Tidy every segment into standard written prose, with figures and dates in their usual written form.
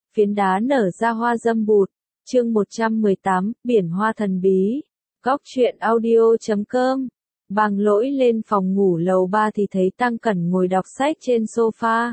phiến đá nở ra hoa dâm bụt. Chương 118, Biển hoa thần bí. Góc truyện audio.com. Bàng Lỗi lên phòng ngủ lầu 3 thì thấy Tăng Cẩn ngồi đọc sách trên sofa.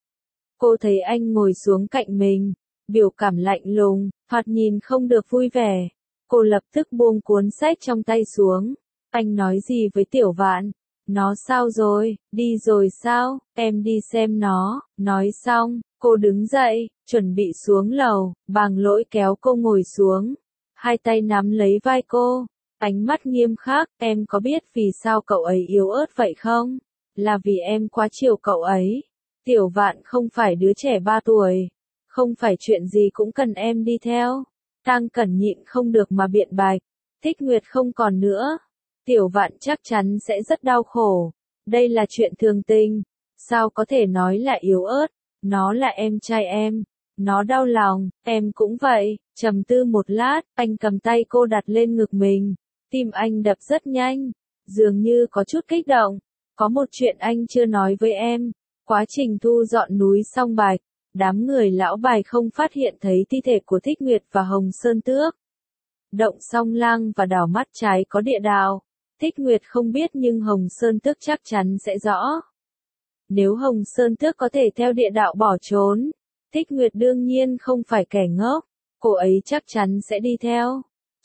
Cô thấy anh ngồi xuống cạnh mình, biểu cảm lạnh lùng, thoạt nhìn không được vui vẻ. Cô lập tức buông cuốn sách trong tay xuống. Anh nói gì với Tiểu Vạn? Nó sao rồi, đi rồi sao, em đi xem nó. Nói xong, cô đứng dậy, chuẩn bị xuống lầu. Bàng Lỗi kéo cô ngồi xuống, hai tay nắm lấy vai cô, ánh mắt nghiêm khắc. Em có biết vì sao cậu ấy yếu ớt vậy không? Là vì em quá chiều cậu ấy. Tiểu Vạn không phải đứa trẻ 3 tuổi, không phải chuyện gì cũng cần em đi theo. Tăng Cẩn nhịn không được mà biện bạch. Thích Nguyệt không còn nữa, Tiểu Vạn chắc chắn sẽ rất đau khổ. Đây là chuyện thường tình, sao có thể nói là yếu ớt? Nó là em trai em, nó đau lòng, em cũng vậy. Trầm tư một lát, anh cầm tay cô đặt lên ngực mình. Tim anh đập rất nhanh, dường như có chút kích động. Có một chuyện anh chưa nói với em. Quá trình thu dọn núi Song Bạch, đám người lão Bài không phát hiện thấy thi thể của Thích Nguyệt và Hồng Sơn Tước. Động Song Lang và đảo mắt trái có địa đạo. Thích Nguyệt không biết nhưng Hồng Sơn Tước chắc chắn sẽ rõ. Nếu Hồng Sơn Tước có thể theo địa đạo bỏ trốn, Thích Nguyệt đương nhiên không phải kẻ ngốc, cô ấy chắc chắn sẽ đi theo.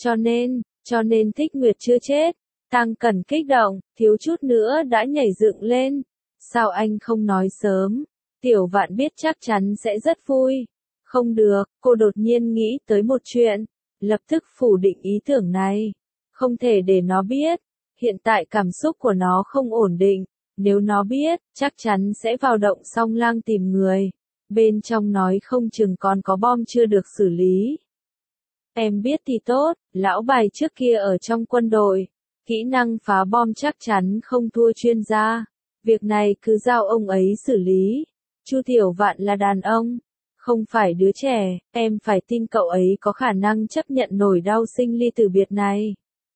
Cho nên Thích Nguyệt chưa chết. Tăng Cẩn kích động, thiếu chút nữa đã nhảy dựng lên. Sao anh không nói sớm? Tiểu Vạn biết chắc chắn sẽ rất vui. Không được, cô đột nhiên nghĩ tới một chuyện, lập tức phủ định ý tưởng này. Không thể để nó biết. Hiện tại cảm xúc của nó không ổn định. Nếu nó biết, chắc chắn sẽ vào Động Song Lang tìm người. Bên trong nói không chừng còn có bom chưa được xử lý. Em biết thì tốt, lão Bài trước kia ở trong quân đội, kỹ năng phá bom chắc chắn không thua chuyên gia. Việc này cứ giao ông ấy xử lý. Chu Tiểu Vạn là đàn ông, không phải đứa trẻ, em phải tin cậu ấy có khả năng chấp nhận nổi đau sinh ly tử biệt này.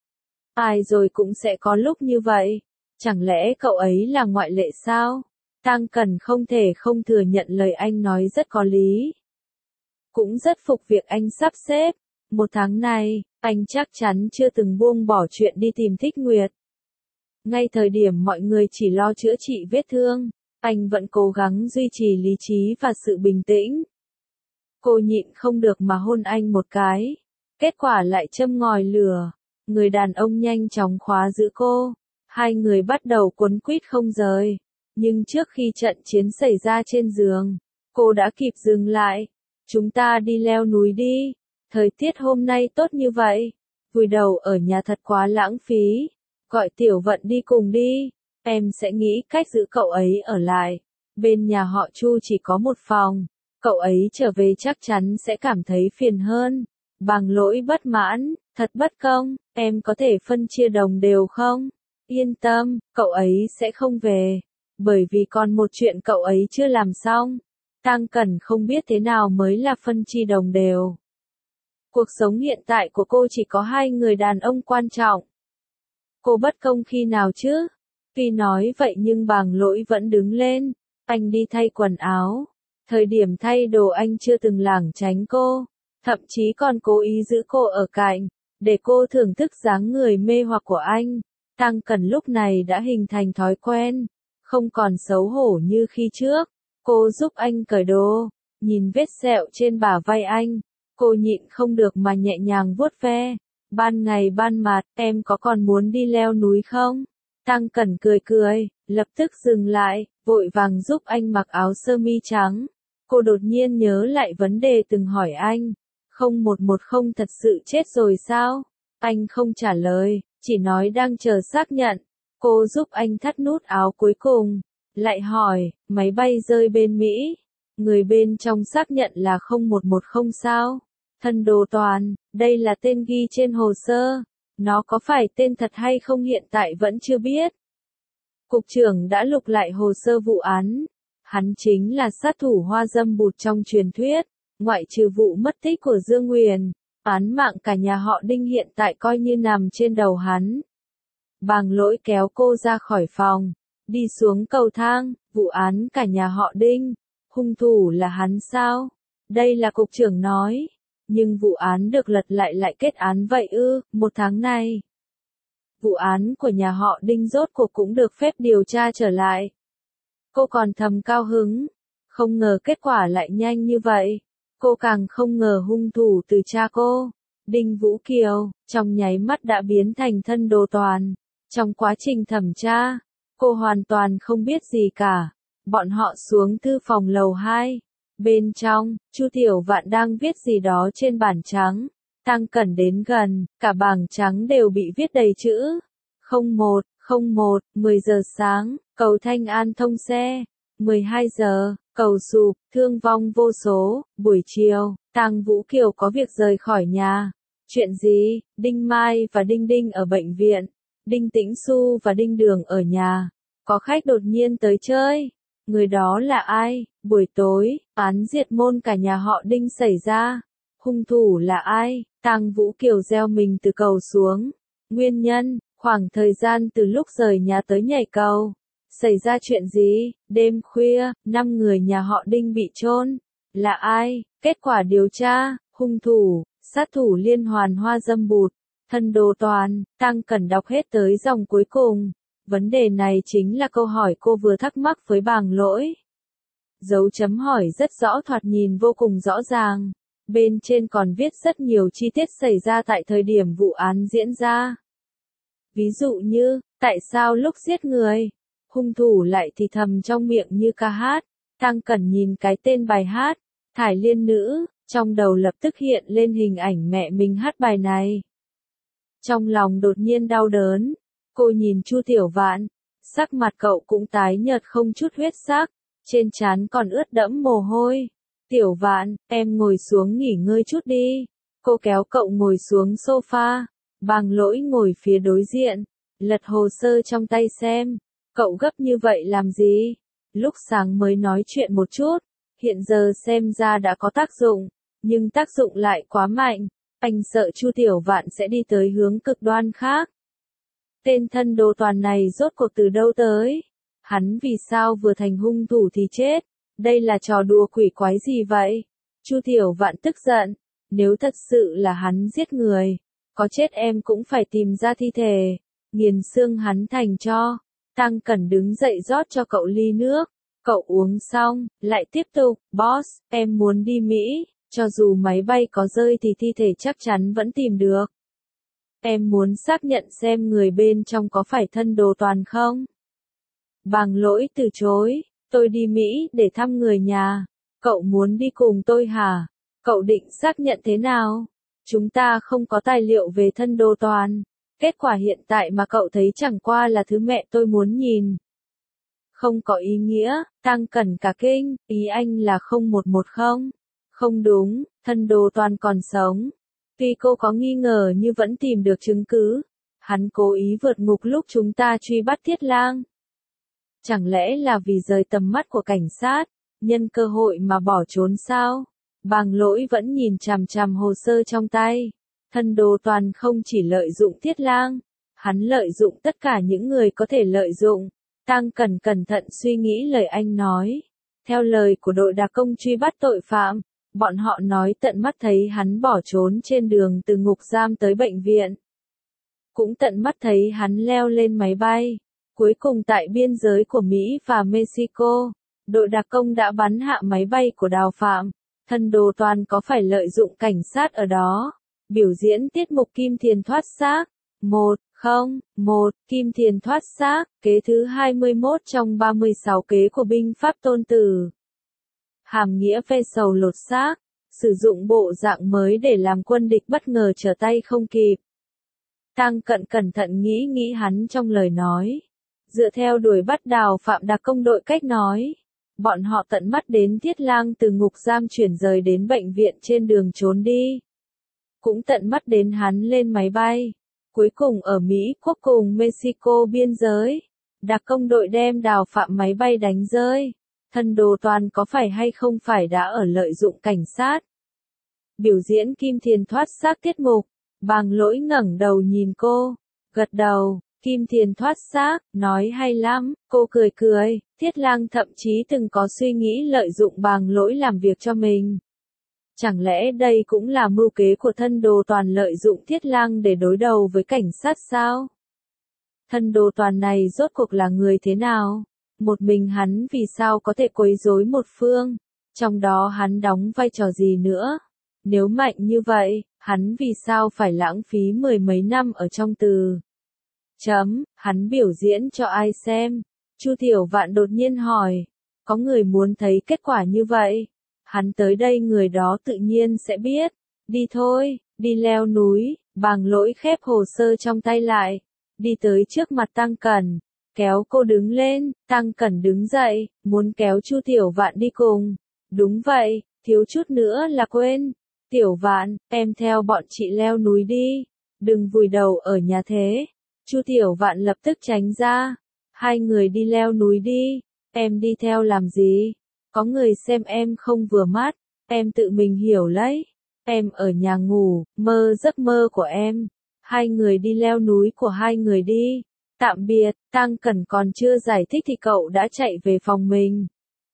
Ai rồi cũng sẽ có lúc như vậy. Chẳng lẽ cậu ấy là ngoại lệ sao? Tăng Cẩn không thể không thừa nhận lời anh nói rất có lý. Cũng rất phục việc anh sắp xếp. Một tháng này, anh chắc chắn chưa từng buông bỏ chuyện đi tìm Thích Nguyệt. Ngay thời điểm mọi người chỉ lo chữa trị vết thương, anh vẫn cố gắng duy trì lý trí và sự bình tĩnh. Cô nhịn không được mà hôn anh một cái. Kết quả lại châm ngòi lửa. Người đàn ông nhanh chóng khóa giữ cô. Hai người bắt đầu quấn quýt không rời. Nhưng trước khi trận chiến xảy ra trên giường, cô đã kịp dừng lại. Chúng ta đi leo núi đi. Thời tiết hôm nay tốt như vậy. Vùi đầu ở nhà thật quá lãng phí. Gọi Tiểu Vận đi cùng đi. Em sẽ nghĩ cách giữ cậu ấy ở lại. Bên nhà họ Chu chỉ có một phòng. Cậu ấy trở về chắc chắn sẽ cảm thấy phiền hơn. Bàng Lỗi bất mãn, thật bất công, em có thể phân chia đồng đều không? Yên tâm, cậu ấy sẽ không về. Bởi vì còn một chuyện cậu ấy chưa làm xong. Tăng Cẩn không biết thế nào mới là phân chia đồng đều. Cuộc sống hiện tại của cô chỉ có hai người đàn ông quan trọng. Cô bất công khi nào chứ? Tuy nói vậy nhưng Bàng Lỗi vẫn đứng lên. Anh đi thay quần áo. Thời điểm thay đồ anh chưa từng lảng tránh cô. Thậm chí còn cố ý giữ cô ở cạnh, để cô thưởng thức dáng người mê hoặc của anh. Tăng Cẩn lúc này đã hình thành thói quen, không còn xấu hổ như khi trước. Cô giúp anh cởi đồ, nhìn vết sẹo trên bả vai anh. Cô nhịn không được mà nhẹ nhàng vuốt ve. Ban ngày ban mặt, em có còn muốn đi leo núi không? Tăng Cẩn cười cười, lập tức dừng lại, vội vàng giúp anh mặc áo sơ mi trắng. Cô đột nhiên nhớ lại vấn đề từng hỏi anh. 0110 thật sự chết rồi sao? Anh không trả lời, chỉ nói đang chờ xác nhận. Cô giúp anh thắt nút áo cuối cùng. Lại hỏi, máy bay rơi bên Mỹ. Người bên trong xác nhận là 0110 sao? Thân Đồ Toàn, đây là tên ghi trên hồ sơ. Nó có phải tên thật hay không hiện tại vẫn chưa biết. Cục trưởng đã lục lại hồ sơ vụ án. Hắn chính là sát thủ hoa dâm bụt trong truyền thuyết. Ngoại trừ vụ mất tích của Dương Nguyền, án mạng cả nhà họ Đinh hiện tại coi như nằm trên đầu hắn. Bàng Lỗi kéo cô ra khỏi phòng, đi xuống cầu thang. Vụ án cả nhà họ Đinh, hung thủ là hắn sao? Đây là cục trưởng nói. Nhưng vụ án được lật lại kết án vậy ư? Một tháng này, vụ án của nhà họ Đinh rốt cuộc cũng được phép điều tra trở lại. Cô còn thầm cao hứng. Không ngờ kết quả lại nhanh như vậy. Cô càng không ngờ hung thủ từ cha cô, Đinh Vũ Kiều, trong nháy mắt đã biến thành thân đồ toàn. Trong quá trình thẩm tra, cô hoàn toàn không biết gì cả. Bọn họ xuống thư phòng lầu 2. Bên trong, Chu Tiểu Vạn đang viết gì đó trên bảng trắng. Tăng Cẩn đến gần, cả bảng trắng đều bị viết đầy chữ. 01, 10 giờ sáng, cầu Thanh An thông xe. 12 giờ, cầu sụp, thương vong vô số. Buổi chiều, Tang Vũ Kiều có việc rời khỏi nhà. Chuyện gì? Đinh Mai và Đinh Đinh ở bệnh viện. Đinh Tĩnh Xu và Đinh Đường ở nhà. Có khách đột nhiên tới chơi. Người đó là ai? Buổi tối, án diệt môn cả nhà họ Đinh xảy ra. Hung thủ là ai? Tang Vũ Kiều gieo mình từ cầu xuống. Nguyên nhân, khoảng thời gian từ lúc rời nhà tới nhảy cầu. Xảy ra chuyện gì? Đêm khuya, 5 người nhà họ Đinh bị chôn. Là ai? Kết quả điều tra, hung thủ, sát thủ liên hoàn Hoa Dâm Bụt, thân đồ toàn. Tăng Cẩn đọc hết tới dòng cuối cùng. Vấn đề này chính là câu hỏi cô vừa thắc mắc với bàng lỗi. Dấu chấm hỏi rất rõ, thoạt nhìn vô cùng rõ ràng. Bên trên còn viết rất nhiều chi tiết xảy ra tại thời điểm vụ án diễn ra. Ví dụ như, tại sao lúc giết người, hung thủ lại thì thầm trong miệng như ca hát. Tăng Cẩn nhìn cái tên bài hát, Thải Liên Nữ, trong đầu lập tức hiện lên hình ảnh mẹ mình hát bài này. Trong lòng đột nhiên đau đớn, cô nhìn Chu Tiểu Vạn, sắc mặt cậu cũng tái nhợt không chút huyết sắc, trên trán còn ướt đẫm mồ hôi. Tiểu Vạn, em ngồi xuống nghỉ ngơi chút đi. Cô kéo cậu ngồi xuống sofa, bàng lỗi ngồi phía đối diện, lật hồ sơ trong tay xem. Cậu gấp như vậy làm gì? Lúc sáng mới nói chuyện một chút, hiện giờ xem ra đã có tác dụng, nhưng tác dụng lại quá mạnh. Anh sợ Chu Tiểu Vạn sẽ đi tới hướng cực đoan khác. Tên thân đồ toàn này rốt cuộc từ đâu tới? Hắn vì sao vừa thành hung thủ thì chết? Đây là trò đùa quỷ quái gì vậy? Chu Tiểu Vạn tức giận. Nếu thật sự là hắn giết người, có chết em cũng phải tìm ra thi thể, nghiền xương hắn thành tro. Tăng Cẩn đứng dậy rót cho cậu ly nước. Cậu uống xong, lại tiếp tục. Boss, em muốn đi Mỹ, cho dù máy bay có rơi thì thi thể chắc chắn vẫn tìm được. Em muốn xác nhận xem người bên trong có phải thân đồ toàn không? Bàng lỗi từ chối. Tôi đi Mỹ để thăm người nhà. Cậu muốn đi cùng tôi hả? Cậu định xác nhận thế nào? Chúng ta không có tài liệu về thân đồ toàn. Kết quả hiện tại mà cậu thấy chẳng qua là thứ mẹ tôi muốn nhìn. Không có ý nghĩa. Tăng Cẩn cả kinh. Ý anh là 0110. Không đúng, thân đồ toàn còn sống. Tuy cô có nghi ngờ nhưng vẫn tìm được chứng cứ. Hắn cố ý vượt ngục lúc chúng ta truy bắt Thiết Lang. Chẳng lẽ là vì rời tầm mắt của cảnh sát, nhân cơ hội mà bỏ trốn sao? Bàng lỗi vẫn nhìn chằm chằm hồ sơ trong tay. Thân đồ toàn không chỉ lợi dụng Thiết Lang, hắn lợi dụng tất cả những người có thể lợi dụng. Tăng Cẩn cẩn thận suy nghĩ lời anh nói. Theo lời của đội đặc công truy bắt tội phạm, bọn họ nói tận mắt thấy hắn bỏ trốn trên đường từ ngục giam tới bệnh viện. Cũng tận mắt thấy hắn leo lên máy bay. Cuối cùng tại biên giới của Mỹ và Mexico, đội đặc công đã bắn hạ máy bay của Đào Phạm. Thân đồ toàn có phải lợi dụng cảnh sát ở đó, biểu diễn tiết mục Kim Thiền thoát xác. 101, Kim Thiền thoát xác, kế thứ 21 trong 36 kế của binh pháp Tôn Tử. Hàm nghĩa ve sầu lột xác, sử dụng bộ dạng mới để làm quân địch bất ngờ trở tay không kịp. Tăng Cẩn cẩn thận nghĩ hắn trong lời nói. Dựa theo đuổi bắt Đào Phạm đặc công đội cách nói, bọn họ tận mắt đến Thiết Lang từ ngục giam chuyển rời đến bệnh viện trên đường trốn đi. Cũng tận mắt đến hắn lên máy bay. Cuối cùng ở Mỹ Quốc cùng Mexico biên giới, đặc công đội đem Đào Phạm máy bay đánh rơi. Thân đồ toàn có phải hay không phải đã ở lợi dụng cảnh sát? Biểu diễn Kim Thiền thoát xác tiết mục. Bàng lỗi ngẩng đầu nhìn cô, gật đầu. Kim Thiền thoát xác, nói hay lắm. Cô cười. Thiết Lang thậm chí từng có suy nghĩ lợi dụng bàng lỗi làm việc cho mình. Chẳng lẽ đây cũng là mưu kế của thân đồ toàn lợi dụng Thiết Lang để đối đầu với cảnh sát sao? Thân đồ toàn này rốt cuộc là người thế nào? Một mình hắn vì sao có thể quấy rối một phương? Trong đó hắn đóng vai trò gì nữa? Nếu mạnh như vậy, hắn vì sao phải lãng phí mười mấy năm ở trong từ? Hắn biểu diễn cho ai xem? Chu Tiểu Vạn đột nhiên hỏi. Có người muốn thấy kết quả như vậy? Hắn tới đây người đó tự nhiên sẽ biết. Đi thôi, đi leo núi. Bàng Lỗi khép hồ sơ trong tay lại. Đi tới trước mặt Tăng Cẩn. Kéo cô đứng lên. Tăng Cẩn đứng dậy, muốn kéo Chu Tiểu Vạn đi cùng. Đúng vậy, thiếu chút nữa là quên. Tiểu Vạn, em theo bọn chị leo núi đi. Đừng vùi đầu ở nhà thế. Chu Tiểu Vạn lập tức tránh ra. Hai người đi leo núi đi. Em đi theo làm gì? Có người xem em không vừa mắt. Em tự mình hiểu lấy. Em ở nhà ngủ, mơ giấc mơ của em. Hai người đi leo núi của hai người đi. Tạm biệt, Tăng Cẩn còn chưa giải thích thì cậu đã chạy về phòng mình.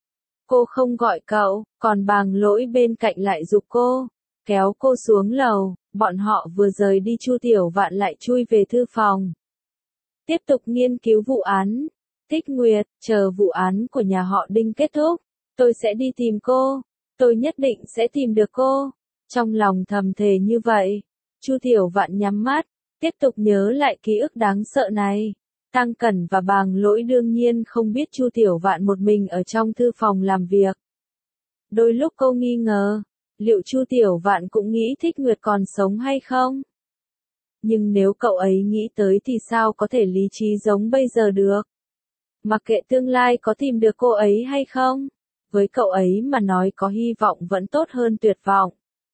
Cô không gọi cậu, còn Bàng Lỗi bên cạnh lại giục cô. Kéo cô xuống lầu, bọn họ vừa rời đi Chu Tiểu Vạn lại chui về thư phòng. Tiếp tục nghiên cứu vụ án. Thích Nguyệt, chờ vụ án của nhà họ Đinh kết thúc, tôi sẽ đi tìm cô. Tôi nhất định sẽ tìm được cô. Trong lòng thầm thề như vậy. Chu Tiểu Vạn nhắm mắt, tiếp tục nhớ lại ký ức đáng sợ này. Tăng Cẩn và Bàng Lỗi đương nhiên không biết Chu Tiểu Vạn một mình ở trong thư phòng làm việc. Đôi lúc cô nghi ngờ, liệu Chu Tiểu Vạn cũng nghĩ Thích Nguyệt còn sống hay không? Nhưng nếu cậu ấy nghĩ tới thì sao có thể lý trí giống bây giờ được? Mặc kệ tương lai có tìm được cô ấy hay không, với cậu ấy mà nói có hy vọng vẫn tốt hơn tuyệt vọng.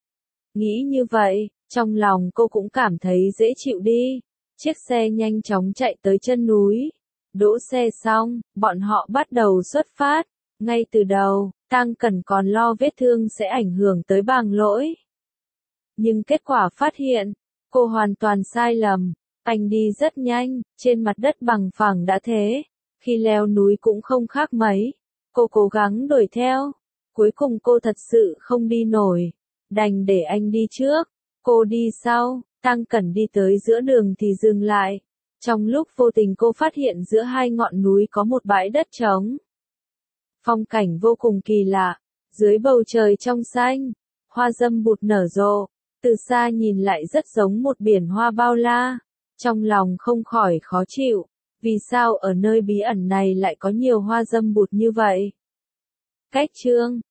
Nghĩ như vậy, trong lòng cô cũng cảm thấy dễ chịu đi. Chiếc xe nhanh chóng chạy tới chân núi. Đỗ xe xong, bọn họ bắt đầu xuất phát. Ngay từ đầu, Tăng Cẩn còn lo vết thương sẽ ảnh hưởng tới Bàng Lỗi. Nhưng kết quả phát hiện, cô hoàn toàn sai lầm. Anh đi rất nhanh, trên mặt đất bằng phẳng đã thế. Khi leo núi cũng không khác mấy. Cô cố gắng đuổi theo. Cuối cùng cô thật sự không đi nổi. Đành để anh đi trước. Cô đi sau. Tăng Cẩn đi tới giữa đường thì dừng lại. Trong lúc vô tình cô phát hiện giữa hai ngọn núi có một bãi đất trống. Phong cảnh vô cùng kỳ lạ. Dưới bầu trời trong xanh, hoa dâm bụt nở rộ. Từ xa nhìn lại rất giống một biển hoa bao la. Trong lòng không khỏi khó chịu. Vì sao ở nơi bí ẩn này lại có nhiều hoa dâm bụt như vậy? Cách chương